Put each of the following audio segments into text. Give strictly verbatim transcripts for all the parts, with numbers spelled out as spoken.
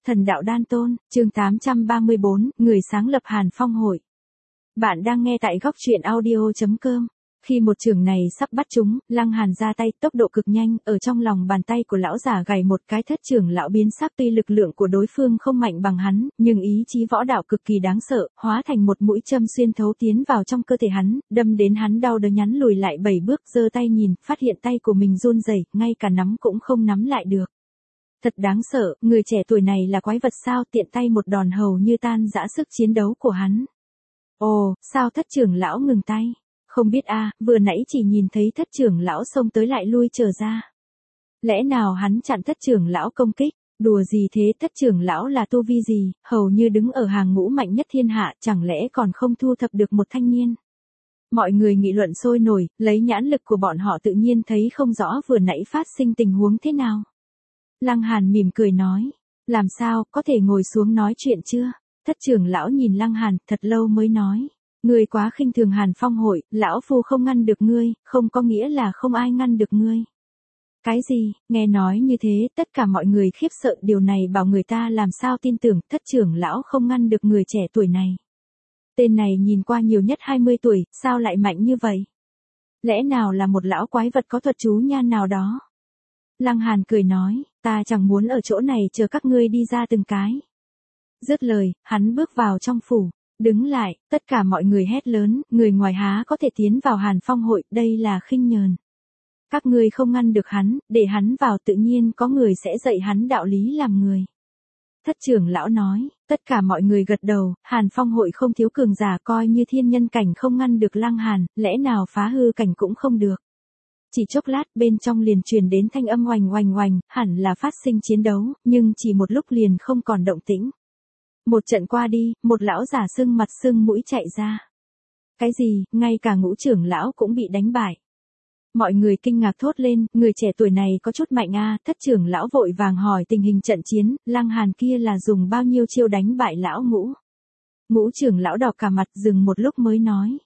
Thần đạo đan tôn, chương tám trăm ba mươi bốn, người sáng lập Hàn Phong hội. Bạn đang nghe tại góc truyện audio chấm com. Khi một chưởng này sắp bắt chúng, Lăng Hàn ra tay, tốc độ cực nhanh, ở trong lòng bàn tay của lão giả gảy một cái, thất trưởng lão biến sắc. Tuy lực lượng của đối phương không mạnh bằng hắn, nhưng ý chí võ đạo cực kỳ đáng sợ, hóa thành một mũi châm xuyên thấu tiến vào trong cơ thể hắn, đâm đến hắn đau đớn nhắn lùi lại bảy bước, giơ tay nhìn, phát hiện tay của mình run rẩy, ngay cả nắm cũng không nắm lại được. Thật đáng sợ, người trẻ tuổi này là quái vật sao, tiện tay một đòn hầu như tan rã sức chiến đấu của hắn. Ồ, sao thất trưởng lão ngừng tay? Không biết a, à, vừa nãy chỉ nhìn thấy thất trưởng lão xông tới lại lui trở ra. Lẽ nào hắn chặn thất trưởng lão công kích? Đùa gì thế, thất trưởng lão là tu vi gì, hầu như đứng ở hàng ngũ mạnh nhất thiên hạ, chẳng lẽ còn không thu thập được một thanh niên? Mọi người nghị luận sôi nổi, lấy nhãn lực của bọn họ tự nhiên thấy không rõ vừa nãy phát sinh tình huống thế nào. Lăng Hàn mỉm cười nói, làm sao, có thể ngồi xuống nói chuyện chưa? Thất trưởng lão nhìn Lăng Hàn, thật lâu mới nói, ngươi quá khinh thường Hàn Phong hội, lão phu không ngăn được ngươi, không có nghĩa là không ai ngăn được ngươi. Cái gì, nghe nói như thế, tất cả mọi người khiếp sợ, điều này bảo người ta làm sao tin tưởng, thất trưởng lão không ngăn được người trẻ tuổi này. Tên này nhìn qua nhiều nhất hai mươi tuổi, sao lại mạnh như vậy? Lẽ nào là một lão quái vật có thuật chú nhan nào đó? Lăng Hàn cười nói, ta chẳng muốn ở chỗ này chờ các ngươi đi ra từng cái. Dứt lời, hắn bước vào trong phủ, đứng lại, tất cả mọi người hét lớn, người ngoài há có thể tiến vào Hàn Phong hội, đây là khinh nhờn. Các ngươi không ngăn được hắn, để hắn vào tự nhiên có người sẽ dạy hắn đạo lý làm người. Thất trưởng lão nói, tất cả mọi người gật đầu, Hàn Phong hội không thiếu cường giả, coi như thiên nhân cảnh không ngăn được Lăng Hàn, lẽ nào phá hư cảnh cũng không được. Chỉ chốc lát bên trong liền truyền đến thanh âm oành oành oành, hẳn là phát sinh chiến đấu, nhưng chỉ một lúc liền không còn động tĩnh. Một trận qua đi, một lão giả sưng mặt sưng mũi chạy ra. Cái gì, ngay cả ngũ trưởng lão cũng bị đánh bại. Mọi người kinh ngạc thốt lên, người trẻ tuổi này có chút mạnh a, thất trưởng lão vội vàng hỏi tình hình trận chiến, Lăng Hàn kia là dùng bao nhiêu chiêu đánh bại lão ngũ. Ngũ trưởng lão đỏ cả mặt dừng một lúc mới nói.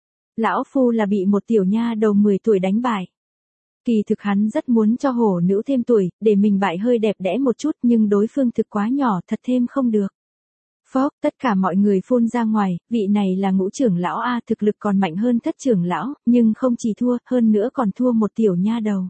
Lão phu là bị một tiểu nha đầu mười tuổi đánh bại. Kỳ thực hắn rất muốn cho hổ nữ thêm tuổi, để mình bại hơi đẹp đẽ một chút, nhưng đối phương thực quá nhỏ, thật thêm không được. Phốc, tất cả mọi người phun ra ngoài, vị này là ngũ trưởng lão a, thực lực còn mạnh hơn thất trưởng lão, nhưng không chỉ thua, hơn nữa còn thua một tiểu nha đầu.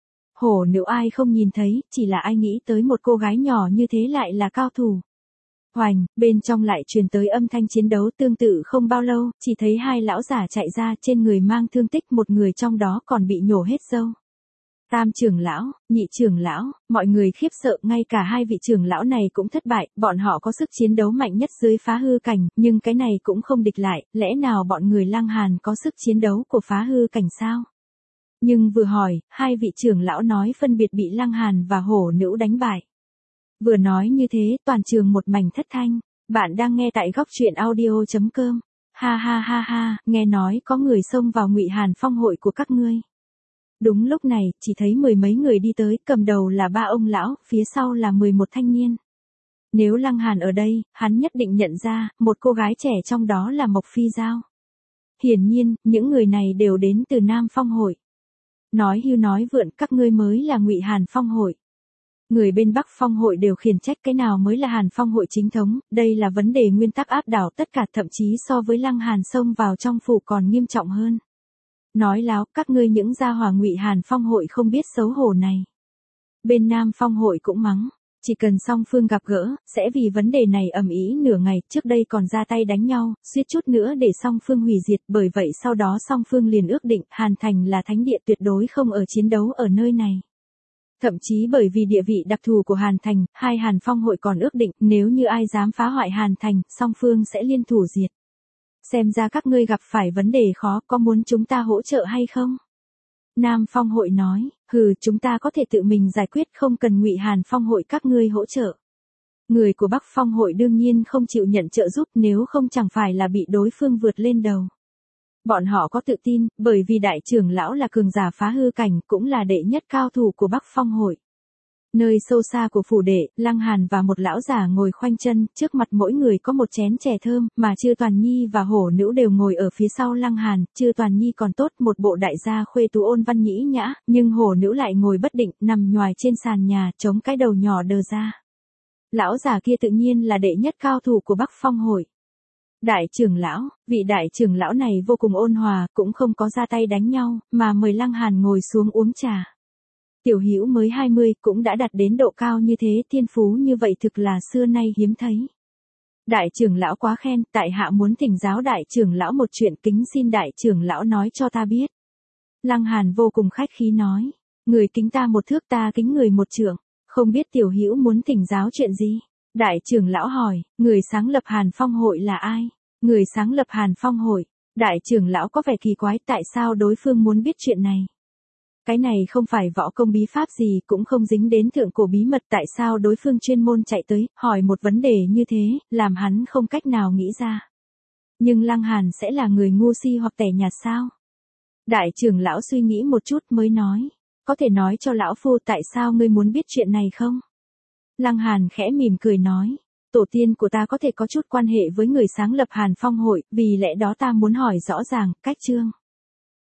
Hổ nữ ai không nhìn thấy, chỉ là ai nghĩ tới một cô gái nhỏ như thế lại là cao thủ. Hoành, bên trong lại truyền tới âm thanh chiến đấu tương tự không bao lâu, chỉ thấy hai lão giả chạy ra, trên người mang thương tích, một người trong đó còn bị nhổ hết râu. Tam trưởng lão, nhị trưởng lão, mọi người khiếp sợ, ngay cả hai vị trưởng lão này cũng thất bại, bọn họ có sức chiến đấu mạnh nhất dưới phá hư cảnh, nhưng cái này cũng không địch lại, lẽ nào bọn người Lăng Hàn có sức chiến đấu của phá hư cảnh sao? Nhưng vừa hỏi, hai vị trưởng lão nói phân biệt bị Lăng Hàn và hổ nữ đánh bại. Vừa nói như thế, toàn trường một mảnh thất thanh, bạn đang nghe tại góc truyện audio chấm com. Ha ha ha ha, nghe nói có người xông vào Ngụy Hàn Phong hội của các ngươi. Đúng lúc này, chỉ thấy mười mấy người đi tới, cầm đầu là ba ông lão, phía sau là mười một thanh niên. Nếu Lăng Hàn ở đây, hắn nhất định nhận ra, một cô gái trẻ trong đó là Mộc Phi Giao. Hiển nhiên, những người này đều đến từ Nam Phong hội. Nói hưu nói vượn, các ngươi mới là Ngụy Hàn Phong hội. Người bên Bắc Phong hội đều khiển trách cái nào mới là Hàn Phong hội chính thống, đây là vấn đề nguyên tắc áp đảo tất cả, thậm chí so với Lăng Hàn xông vào trong phủ còn nghiêm trọng hơn. Nói láo, các ngươi những gia hỏa Ngụy Hàn Phong hội không biết xấu hổ này. Bên Nam Phong hội cũng mắng, chỉ cần song phương gặp gỡ, sẽ vì vấn đề này ầm ĩ nửa ngày, trước đây còn ra tay đánh nhau, suýt chút nữa để song phương hủy diệt, bởi vậy sau đó song phương liền ước định, Hàn Thành là thánh địa tuyệt đối không ở chiến đấu ở nơi này. Thậm chí bởi vì địa vị đặc thù của Hàn Thành, hai Hàn Phong hội còn ước định, nếu như ai dám phá hoại Hàn Thành, song phương sẽ liên thủ diệt. Xem ra các ngươi gặp phải vấn đề khó, có muốn chúng ta hỗ trợ hay không? Nam Phong hội nói, hừ, chúng ta có thể tự mình giải quyết, không cần Ngụy Hàn Phong hội các ngươi hỗ trợ. Người của Bắc Phong hội đương nhiên không chịu nhận trợ giúp, nếu không chẳng phải là bị đối phương vượt lên đầu. Bọn họ có tự tin, bởi vì đại trưởng lão là cường giả phá hư cảnh, cũng là đệ nhất cao thủ của Bắc Phong hội. Nơi sâu xa của phủ đệ, Lăng Hàn và một lão giả ngồi khoanh chân, trước mặt mỗi người có một chén chè thơm, mà Chư Toàn Nhi và hổ nữ đều ngồi ở phía sau Lăng Hàn. Chư Toàn Nhi còn tốt, một bộ đại gia khuê tú ôn văn nhĩ nhã, nhưng hổ nữ lại ngồi bất định, nằm nhoài trên sàn nhà, chống cái đầu nhỏ đờ ra. Lão già kia tự nhiên là đệ nhất cao thủ của Bắc Phong hội. Đại trưởng lão, vị đại trưởng lão này vô cùng ôn hòa, cũng không có ra tay đánh nhau, mà mời Lăng Hàn ngồi xuống uống trà. Tiểu Hữu mới hai mươi cũng đã đạt đến độ cao như thế, thiên phú như vậy thực là xưa nay hiếm thấy. Đại trưởng lão quá khen, tại hạ muốn thỉnh giáo đại trưởng lão một chuyện, kính xin đại trưởng lão nói cho ta biết. Lăng Hàn vô cùng khách khí nói, người kính ta một thước, ta kính người một trượng, không biết tiểu hữu muốn thỉnh giáo chuyện gì? Đại trưởng lão hỏi, người sáng lập Hàn Phong hội là ai? Người sáng lập Hàn Phong hội. Đại trưởng lão có vẻ kỳ quái, tại sao đối phương muốn biết chuyện này? Cái này không phải võ công bí pháp gì, cũng không dính đến thượng cổ bí mật, tại sao đối phương chuyên môn chạy tới, hỏi một vấn đề như thế, làm hắn không cách nào nghĩ ra. Nhưng Lăng Hàn sẽ là người ngu si hoặc tẻ nhạt sao? Đại trưởng lão suy nghĩ một chút mới nói, có thể nói cho lão phu tại sao ngươi muốn biết chuyện này không? Lăng Hàn khẽ mỉm cười nói, tổ tiên của ta có thể có chút quan hệ với người sáng lập Hàn Phong hội, vì lẽ đó ta muốn hỏi rõ ràng, cách chương.